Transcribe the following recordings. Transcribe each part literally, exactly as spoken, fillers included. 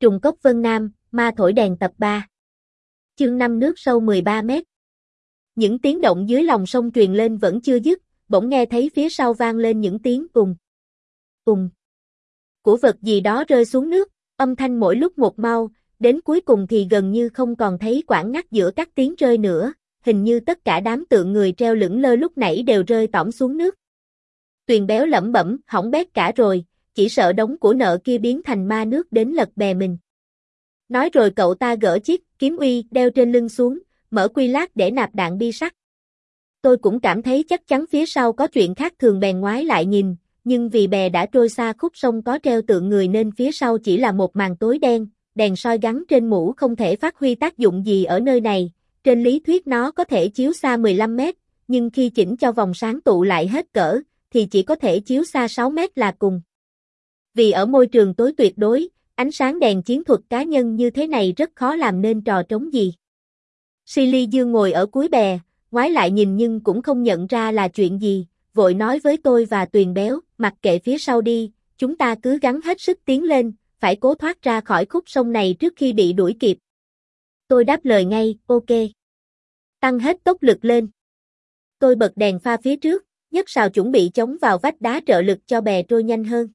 Trùng cốc Vân Nam, ma thổi đèn tập ba. Chương năm nước sâu mười ba mét. Những tiếng động dưới lòng sông truyền lên vẫn chưa dứt, bỗng nghe thấy phía sau vang lên những tiếng ùng, ùng của vật gì đó rơi xuống nước, âm thanh mỗi lúc một mau, đến cuối cùng thì gần như không còn thấy quãng ngắt giữa các tiếng rơi nữa, hình như tất cả đám tượng người treo lững lơ lúc nãy đều rơi tõm xuống nước. Tuyền béo lẩm bẩm, hỏng bét cả rồi, chỉ sợ đống của nợ kia biến thành ma nước đến lật bè mình. Nói rồi cậu ta gỡ chiếc kiếm uy đeo trên lưng xuống, mở quy lát để nạp đạn bi sắt. Tôi cũng cảm thấy chắc chắn phía sau có chuyện khác thường bèn ngoái lại nhìn, nhưng vì bè đã trôi xa khúc sông có treo tượng người nên phía sau chỉ là một màn tối đen, đèn soi gắn trên mũ không thể phát huy tác dụng gì ở nơi này. Trên lý thuyết nó có thể chiếu xa mười lăm mét, nhưng khi chỉnh cho vòng sáng tụ lại hết cỡ, thì chỉ có thể chiếu xa sáu mét là cùng. Vì ở môi trường tối tuyệt đối, ánh sáng đèn chiến thuật cá nhân như thế này rất khó làm nên trò trống gì. Silly Dương ngồi ở cuối bè, ngoái lại nhìn nhưng cũng không nhận ra là chuyện gì, vội nói với tôi và Tuyền béo, mặc kệ phía sau đi, chúng ta cứ gắng hết sức tiến lên, phải cố thoát ra khỏi khúc sông này trước khi bị đuổi kịp. Tôi đáp lời ngay, ok. Tăng hết tốc lực lên. Tôi bật đèn pha phía trước, nhấc sào chuẩn bị chống vào vách đá trợ lực cho bè trôi nhanh hơn.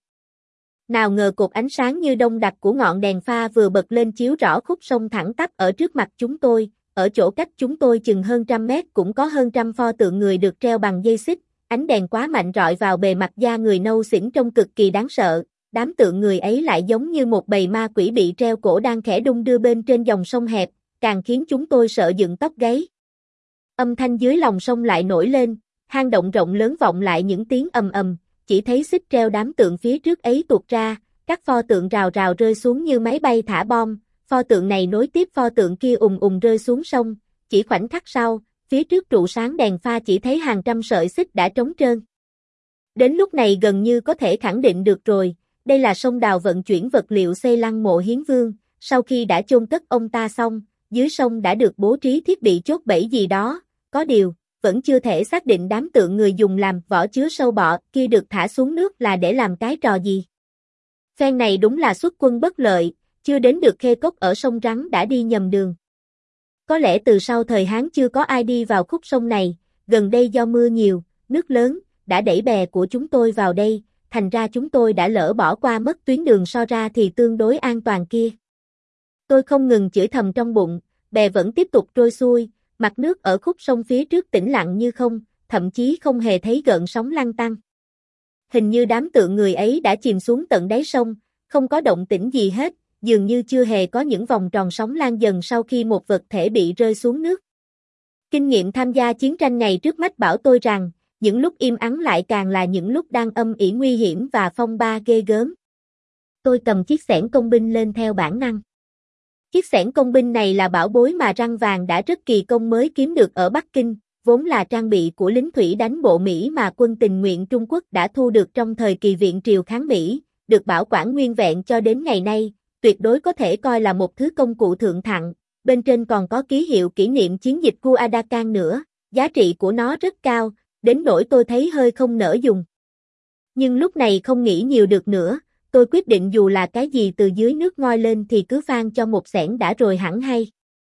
Nào ngờ cột ánh sáng như đông đặc của ngọn đèn pha vừa bật lên chiếu rõ khúc sông thẳng tắp ở trước mặt chúng tôi, ở chỗ cách chúng tôi chừng hơn trăm mét cũng có hơn trăm pho tượng người được treo bằng dây xích, ánh đèn quá mạnh rọi vào bề mặt da người nâu xỉn trông cực kỳ đáng sợ, đám tượng người ấy lại giống như một bầy ma quỷ bị treo cổ đang khẽ đung đưa bên trên dòng sông hẹp, càng khiến chúng tôi sợ dựng tóc gáy. Âm thanh dưới lòng sông lại nổi lên, hang động rộng lớn vọng lại những tiếng ầm ầm, chỉ thấy xích treo đám tượng phía trước ấy tuột ra, các pho tượng rào rào rơi xuống như máy bay thả bom, pho tượng này nối tiếp pho tượng kia ùng ùng rơi xuống sông, chỉ khoảnh khắc sau, phía trước trụ sáng đèn pha chỉ thấy hàng trăm sợi xích đã trống trơn. Đến lúc này gần như có thể khẳng định được rồi, đây là sông đào vận chuyển vật liệu xây lăng mộ Hiến Vương, sau khi đã chôn cất ông ta xong, dưới sông đã được bố trí thiết bị chốt bẫy gì đó, có điều, vẫn chưa thể xác định đám tượng người dùng làm vỏ chứa sâu bọ kia được thả xuống nước là để làm cái trò gì. Phen này đúng là xuất quân bất lợi, chưa đến được Khê Cốc ở sông Rắn đã đi nhầm đường. Có lẽ từ sau thời Hán chưa có ai đi vào khúc sông này, gần đây do mưa nhiều, nước lớn, đã đẩy bè của chúng tôi vào đây, thành ra chúng tôi đã lỡ bỏ qua mất tuyến đường so ra thì tương đối an toàn kia. Tôi không ngừng chửi thầm trong bụng, bè vẫn tiếp tục trôi xuôi, mặt nước ở khúc sông phía trước tĩnh lặng như không, thậm chí không hề thấy gợn sóng lăn tăn. Hình như đám tượng người ấy đã chìm xuống tận đáy sông, không có động tĩnh gì hết, dường như chưa hề có những vòng tròn sóng lan dần sau khi một vật thể bị rơi xuống nước. Kinh nghiệm tham gia chiến tranh ngày trước mắt bảo tôi rằng, những lúc im ắng lại càng là những lúc đang âm ỉ nguy hiểm và phong ba ghê gớm. Tôi cầm chiếc xẻng công binh lên theo bản năng. Chiếc xẻng công binh này là bảo bối mà Răng Vàng đã rất kỳ công mới kiếm được ở Bắc Kinh, vốn là trang bị của lính thủy đánh bộ Mỹ mà quân tình nguyện Trung Quốc đã thu được trong thời kỳ viện triều kháng Mỹ, được bảo quản nguyên vẹn cho đến ngày nay, tuyệt đối có thể coi là một thứ công cụ thượng thặng, bên trên còn có ký hiệu kỷ niệm chiến dịch Guadalcanal nữa, giá trị của nó rất cao, đến nỗi tôi thấy hơi không nỡ dùng. Nhưng lúc này không nghĩ nhiều được nữa, tôi quyết định dù là cái gì từ dưới nước ngoi lên thì cứ phang cho một xẻng đã rồi hẳn hay.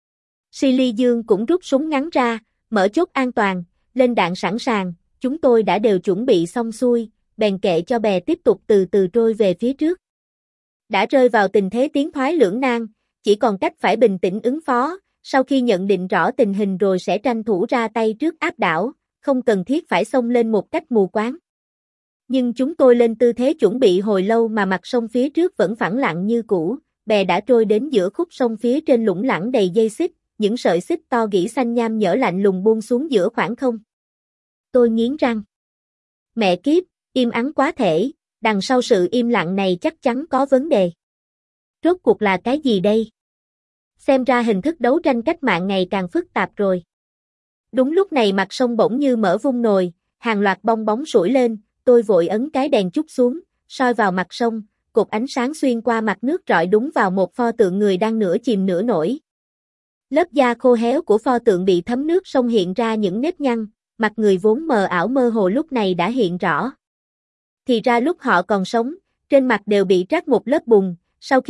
Silly Dương cũng rút súng ngắn ra, mở chốt an toàn, lên đạn sẵn sàng, chúng tôi đã đều chuẩn bị xong xuôi, bèn kệ cho bè tiếp tục từ từ trôi về phía trước. Đã rơi vào tình thế tiến thoái lưỡng nan, chỉ còn cách phải bình tĩnh ứng phó, sau khi nhận định rõ tình hình rồi sẽ tranh thủ ra tay trước áp đảo, không cần thiết phải xông lên một cách mù quáng. Nhưng chúng tôi lên tư thế chuẩn bị hồi lâu mà mặt sông phía trước vẫn phẳng lặng như cũ, bè đã trôi đến giữa khúc sông phía trên lủng lẳng đầy dây xích, những sợi xích to gỉ xanh nham nhở lạnh lùng buông xuống giữa khoảng không. Tôi nghiến răng. Mẹ kiếp, im ắng quá thể, đằng sau sự im lặng này chắc chắn có vấn đề. Rốt cuộc là cái gì đây? Xem ra hình thức đấu tranh cách mạng ngày càng phức tạp rồi. Đúng lúc này mặt sông bỗng như mở vung nồi, hàng loạt bong bóng sủi lên, tôi vội ấn cái đèn chút xuống, soi vào mặt sông, cột ánh sáng xuyên qua mặt nước rọi đúng vào một pho tượng người đang nửa chìm nửa nổi. Lớp da khô héo của pho tượng bị thấm nước sông hiện ra những nếp nhăn, mặt người vốn mờ ảo mơ hồ lúc này đã hiện rõ. Thì ra lúc họ còn sống, trên mặt đều bị trát một lớp bùn, sau khi nuốt,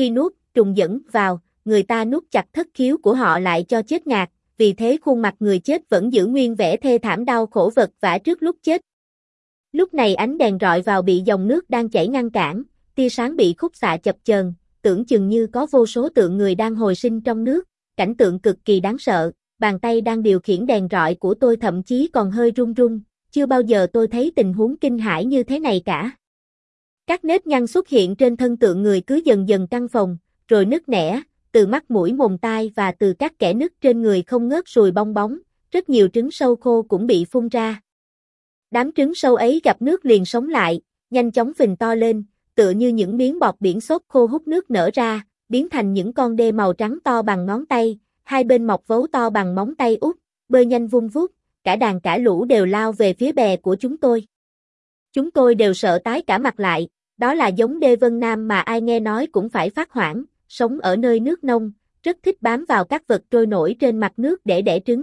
trùng dẫn vào, người ta nuốt chặt thất khiếu của họ lại cho chết ngạt, vì thế khuôn mặt người chết vẫn giữ nguyên vẻ thê thảm đau khổ vật vã trước lúc chết. Lúc này ánh đèn rọi vào bị dòng nước đang chảy ngăn cản, tia sáng bị khúc xạ chập chờn, tưởng chừng như có vô số tượng người đang hồi sinh trong nước, cảnh tượng cực kỳ đáng sợ, bàn tay đang điều khiển đèn rọi của tôi thậm chí còn hơi run run, chưa bao giờ tôi thấy tình huống kinh hãi như thế này cả. Các nếp nhăn xuất hiện trên thân tượng người cứ dần dần căng phồng, rồi nứt nẻ, từ mắt mũi mồm tai và từ các kẽ nứt trên người không ngớt sùi bong bóng, rất nhiều trứng sâu khô cũng bị phun ra. Đám trứng sâu ấy gặp nước liền sống lại, nhanh chóng phình to lên, tựa như những miếng bọt biển xốp khô hút nước nở ra, biến thành những con đê màu trắng to bằng ngón tay, hai bên mọc vấu to bằng móng tay út, bơi nhanh vun vút, cả đàn cả lũ đều lao về phía bè của chúng tôi. Chúng tôi đều sợ tái cả mặt lại, đó là giống đê Vân Nam mà ai nghe nói cũng phải phát hoảng, sống ở nơi nước nông, rất thích bám vào các vật trôi nổi trên mặt nước để đẻ trứng.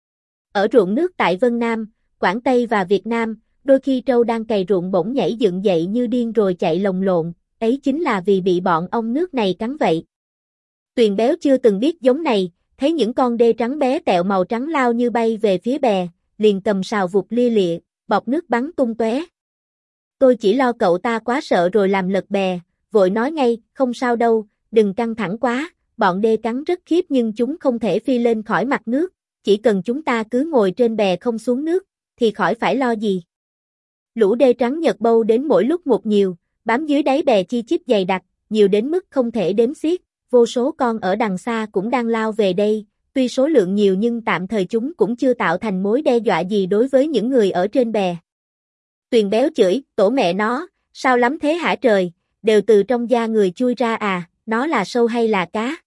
Ở ruộng nước tại Vân Nam, Quảng Tây và Việt Nam, đôi khi trâu đang cày ruộng bỗng nhảy dựng dậy như điên rồi chạy lồng lộn, ấy chính là vì bị bọn ong nước này cắn vậy. Tuyền Béo chưa từng biết giống này, thấy những con đê trắng bé tẹo màu trắng lao như bay về phía bè, liền cầm sào vụt lia lịa, bọt nước bắn tung tóe. Tôi chỉ lo cậu ta quá sợ rồi làm lật bè, vội nói ngay, không sao đâu, đừng căng thẳng quá, bọn đê cắn rất khiếp nhưng chúng không thể phi lên khỏi mặt nước, chỉ cần chúng ta cứ ngồi trên bè không xuống nước, thì khỏi phải lo gì. Lũ đê trắng nhật bâu đến mỗi lúc một nhiều, bám dưới đáy bè chi chít dày đặc, nhiều đến mức không thể đếm xiết, vô số con ở đằng xa cũng đang lao về đây, tuy số lượng nhiều nhưng tạm thời chúng cũng chưa tạo thành mối đe dọa gì đối với những người ở trên bè. Tuyền Béo chửi, tổ mẹ nó, sao lắm thế hả trời, đều từ trong da người chui ra à, nó là sâu hay là cá?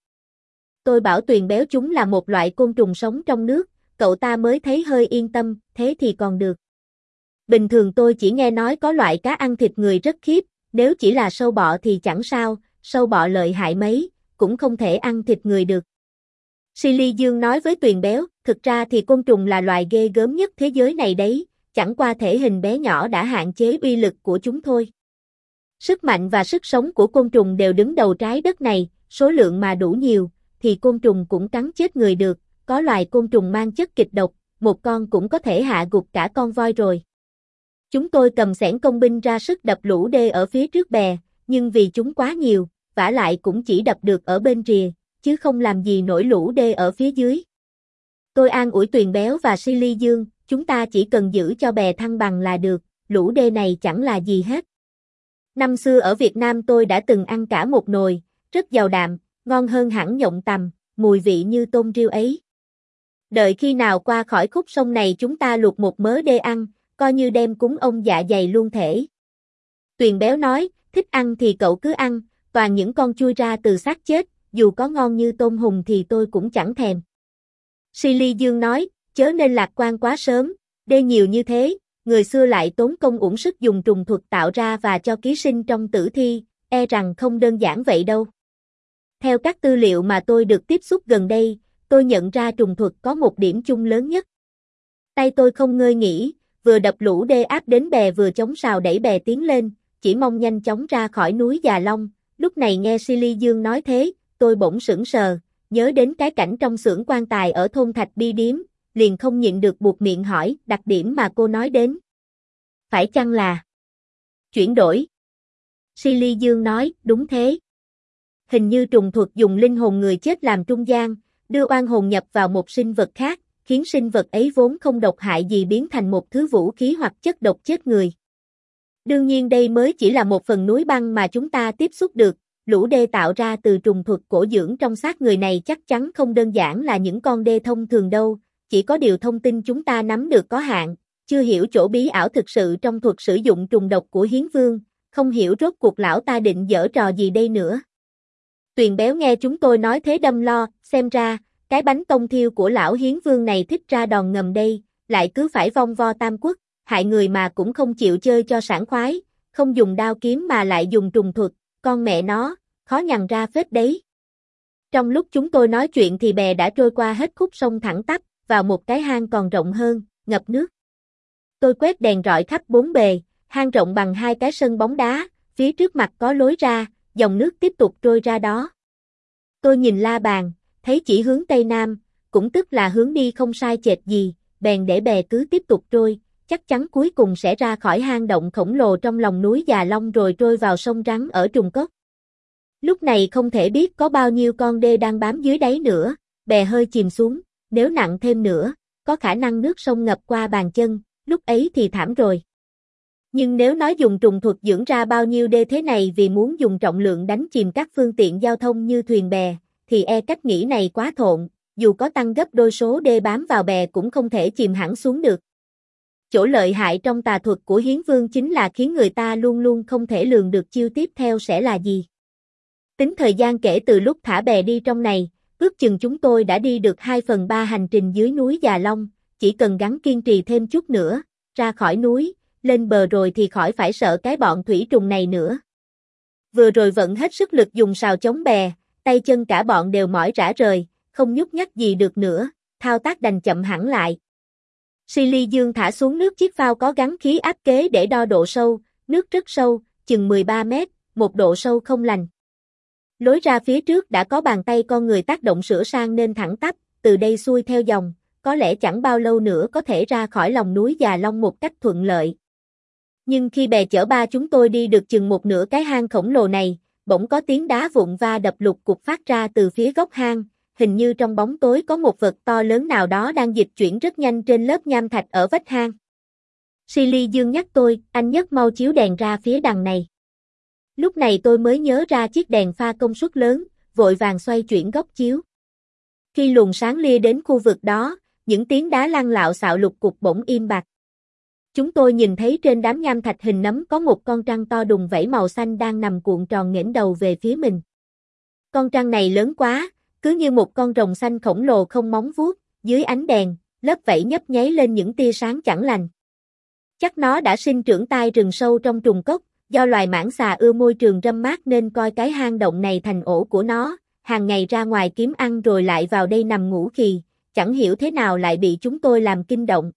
Tôi bảo Tuyền Béo chúng là một loại côn trùng sống trong nước, cậu ta mới thấy hơi yên tâm, thế thì còn được. Bình thường tôi chỉ nghe nói có loại cá ăn thịt người rất khiếp, nếu chỉ là sâu bọ thì chẳng sao, sâu bọ lợi hại mấy, cũng không thể ăn thịt người được. Silly Dương nói với Tuyền Béo, thực ra thì côn trùng là loài ghê gớm nhất thế giới này đấy, chẳng qua thể hình bé nhỏ đã hạn chế uy lực của chúng thôi. Sức mạnh và sức sống của côn trùng đều đứng đầu trái đất này, số lượng mà đủ nhiều, thì côn trùng cũng cắn chết người được, có loài côn trùng mang chất kịch độc, một con cũng có thể hạ gục cả con voi rồi. Chúng tôi cầm xẻng công binh ra sức đập lũ đê ở phía trước bè, nhưng vì chúng quá nhiều, vả lại cũng chỉ đập được ở bên rìa, chứ không làm gì nổi lũ đê ở phía dưới. Tôi an ủi Tuyền Béo và Silly Dương, chúng ta chỉ cần giữ cho bè thăng bằng là được, lũ đê này chẳng là gì hết. Năm xưa ở Việt Nam tôi đã từng ăn cả một nồi, rất giàu đạm, ngon hơn hẳn nhộng tằm, mùi vị như tôm riêu ấy. Đợi khi nào qua khỏi khúc sông này chúng ta luộc một mớ đê ăn, coi như đem cúng ông dạ dày luôn thể. Tuyền Béo nói, thích ăn thì cậu cứ ăn, toàn những con chui ra từ xác chết, dù có ngon như tôm hùm thì tôi cũng chẳng thèm. Silly Dương nói, chớ nên lạc quan quá sớm, đê nhiều như thế, người xưa lại tốn công uổng sức dùng trùng thuật tạo ra và cho ký sinh trong tử thi, e rằng không đơn giản vậy đâu. Theo các tư liệu mà tôi được tiếp xúc gần đây, tôi nhận ra trùng thuật có một điểm chung lớn nhất. Tay tôi không ngơi nghỉ, vừa đập lũ đê áp đến bè vừa chống sào đẩy bè tiến lên, chỉ mong nhanh chóng ra khỏi núi Già Long. Lúc này nghe Silly Dương nói thế, tôi bỗng sững sờ, nhớ đến cái cảnh trong xưởng quan tài ở thôn Thạch Bi Điếm, liền không nhịn được buột miệng hỏi, đặc điểm mà cô nói đến. Phải chăng là chuyển đổi? Silly Dương nói, đúng thế. Hình như trùng thuật dùng linh hồn người chết làm trung gian, đưa oan hồn nhập vào một sinh vật khác, khiến sinh vật ấy vốn không độc hại gì biến thành một thứ vũ khí hoặc chất độc chết người. Đương nhiên đây mới chỉ là một phần núi băng mà chúng ta tiếp xúc được, lũ đê tạo ra từ trùng thuật cổ dưỡng trong xác người này chắc chắn không đơn giản là những con đê thông thường đâu, chỉ có điều thông tin chúng ta nắm được có hạn, chưa hiểu chỗ bí ảo thực sự trong thuật sử dụng trùng độc của Hiến Vương, không hiểu rốt cuộc lão ta định giở trò gì đây nữa. Tuyền Béo nghe chúng tôi nói thế đâm lo, xem ra, cái bánh tông thiêu của lão Hiến Vương này thích ra đòn ngầm đây, lại cứ phải vong vo tam quốc, hại người mà cũng không chịu chơi cho sảng khoái, không dùng đao kiếm mà lại dùng trùng thuật, con mẹ nó, khó nhằn ra phết đấy. Trong lúc chúng tôi nói chuyện thì bè đã trôi qua hết khúc sông thẳng tắp, vào một cái hang còn rộng hơn, ngập nước. Tôi quét đèn rọi khắp bốn bề, hang rộng bằng hai cái sân bóng đá, phía trước mặt có lối ra, dòng nước tiếp tục trôi ra đó. Tôi nhìn la bàn, thấy chỉ hướng Tây Nam, cũng tức là hướng đi không sai chệch gì, bèn để bè cứ tiếp tục trôi, chắc chắn cuối cùng sẽ ra khỏi hang động khổng lồ trong lòng núi Già Long rồi trôi vào sông Rắn ở Trùng Cốc. Lúc này không thể biết có bao nhiêu con đê đang bám dưới đáy nữa, bè hơi chìm xuống, nếu nặng thêm nữa, có khả năng nước sông ngập qua bàn chân, lúc ấy thì thảm rồi. Nhưng nếu nói dùng trùng thuật dưỡng ra bao nhiêu đê thế này vì muốn dùng trọng lượng đánh chìm các phương tiện giao thông như thuyền bè, thì e cách nghĩ này quá thộn, dù có tăng gấp đôi số đê bám vào bè cũng không thể chìm hẳn xuống được. Chỗ lợi hại trong tà thuật của Hiến Vương chính là khiến người ta luôn luôn không thể lường được chiêu tiếp theo sẽ là gì. Tính thời gian kể từ lúc thả bè đi trong này, ước chừng chúng tôi đã đi được hai phần ba hành trình dưới núi Già Long, chỉ cần gắng kiên trì thêm chút nữa, ra khỏi núi, lên bờ rồi thì khỏi phải sợ cái bọn thủy trùng này nữa. Vừa rồi vận hết sức lực dùng sào chống bè, tay chân cả bọn đều mỏi rã rời, không nhúc nhắc gì được nữa, thao tác đành chậm hẳn lại. Silly Dương thả xuống nước chiếc phao có gắn khí áp kế để đo độ sâu, nước rất sâu, chừng mười ba mét, một độ sâu không lành. Lối ra phía trước đã có bàn tay con người tác động sửa sang nên thẳng tắp, từ đây xuôi theo dòng, có lẽ chẳng bao lâu nữa có thể ra khỏi lòng núi Già Long một cách thuận lợi. Nhưng khi bè chở ba chúng tôi đi được chừng một nửa cái hang khổng lồ này, bỗng có tiếng đá vụn va đập lục cục phát ra từ phía góc hang, hình như trong bóng tối có một vật to lớn nào đó đang dịch chuyển rất nhanh trên lớp nham thạch ở vách hang. Silly Dương nhắc tôi, anh Nhất mau chiếu đèn ra phía đằng này. Lúc này tôi mới nhớ ra chiếc đèn pha công suất lớn, vội vàng xoay chuyển góc chiếu. Khi luồng sáng lia đến khu vực đó, những tiếng đá lăn lạo xạo lục cục bỗng im bặt. Chúng tôi nhìn thấy trên đám nham thạch hình nấm có một con trăng to đùng vẫy màu xanh đang nằm cuộn tròn nghển đầu về phía mình. Con trăng này lớn quá, cứ như một con rồng xanh khổng lồ không móng vuốt, dưới ánh đèn, lớp vảy nhấp nháy lên những tia sáng chẳng lành. Chắc nó đã sinh trưởng tai rừng sâu trong trùng cốc, do loài mãng xà ưa môi trường râm mát nên coi cái hang động này thành ổ của nó, hàng ngày ra ngoài kiếm ăn rồi lại vào đây nằm ngủ khì, chẳng hiểu thế nào lại bị chúng tôi làm kinh động.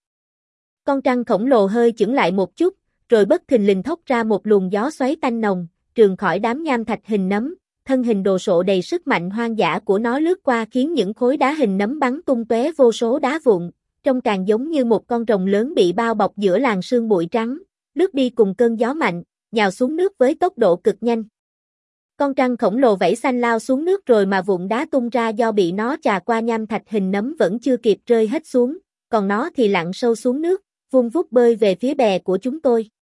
Con trăng khổng lồ hơi chững lại một chút, rồi bất thình lình thốc ra một luồng gió xoáy tanh nồng, trườn khỏi đám nham thạch hình nấm, thân hình đồ sộ đầy sức mạnh hoang dã của nó lướt qua khiến những khối đá hình nấm bắn tung tóe vô số đá vụn, trông càng giống như một con rồng lớn bị bao bọc giữa làn sương bụi trắng, lướt đi cùng cơn gió mạnh, nhào xuống nước với tốc độ cực nhanh. Con trăng khổng lồ vẫy xanh lao xuống nước rồi mà vụn đá tung ra do bị nó chà qua nham thạch hình nấm vẫn chưa kịp rơi hết xuống, còn nó thì lặn sâu xuống nước, vun vút bơi về phía bè của chúng tôi.